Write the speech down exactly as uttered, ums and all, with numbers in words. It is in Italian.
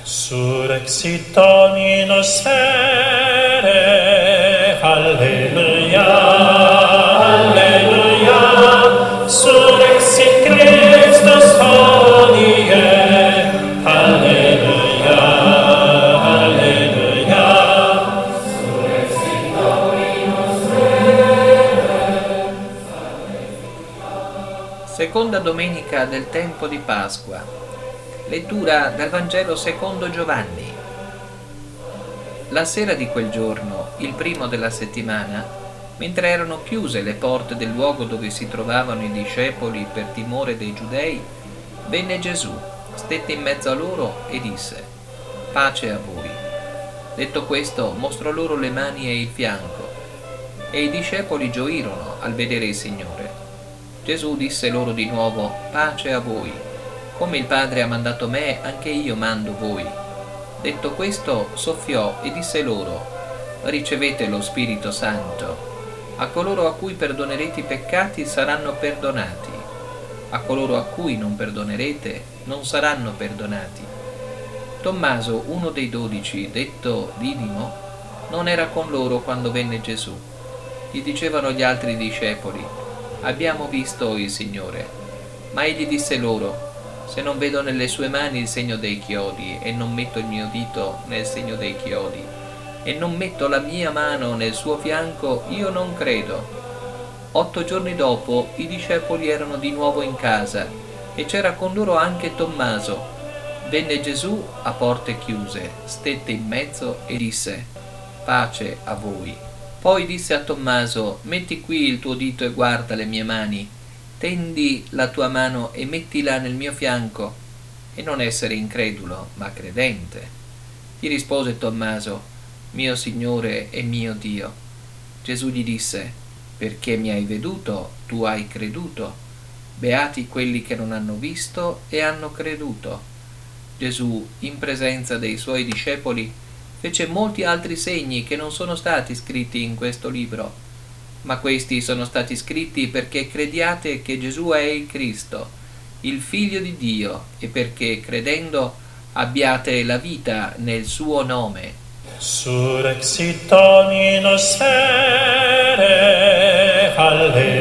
Surrexit Domino spere, alleluia, alleluia, surrexit Christus hodie, alleluia, alleluia, surrexit Domino spere. Seconda domenica del tempo di Pasqua. Lettura dal Vangelo secondo Giovanni. La sera di quel giorno, il primo della settimana, mentre erano chiuse le porte del luogo dove si trovavano i discepoli per timore dei giudei, venne Gesù, stette in mezzo a loro e disse: «Pace a voi». Detto questo, mostrò loro le mani e il fianco, e i discepoli gioirono al vedere il Signore. Gesù disse loro di nuovo: «Pace a voi. Come il Padre ha mandato me, anche io mando voi». Detto questo, soffiò e disse loro: «Ricevete lo Spirito Santo. A coloro a cui perdonerete i peccati saranno perdonati. A coloro a cui non perdonerete non saranno perdonati». Tommaso, uno dei dodici, detto Didimo, non era con loro quando venne Gesù. Gli dicevano gli altri discepoli: «Abbiamo visto il Signore». Ma egli disse loro: «Se non vedo nelle sue mani il segno dei chiodi, e non metto il mio dito nel segno dei chiodi, e non metto la mia mano nel suo fianco, io non credo». Otto giorni dopo i discepoli erano di nuovo in casa, e c'era con loro anche Tommaso. Venne Gesù a porte chiuse, stette in mezzo e disse: «Pace a voi». Poi disse a Tommaso: «Metti qui il tuo dito e guarda le mie mani. Tendi la tua mano e mettila nel mio fianco, e non essere incredulo, ma credente». Gli rispose Tommaso: «Mio Signore e mio Dio». Gesù gli disse: «Perché mi hai veduto, tu hai creduto. Beati quelli che non hanno visto e hanno creduto». Gesù, in presenza dei suoi discepoli, fece molti altri segni che non sono stati scritti in questo libro. Ma questi sono stati scritti perché crediate che Gesù è il Cristo, il Figlio di Dio, e perché, credendo, abbiate la vita nel suo nome. Surrexit Domino spere, alleluia.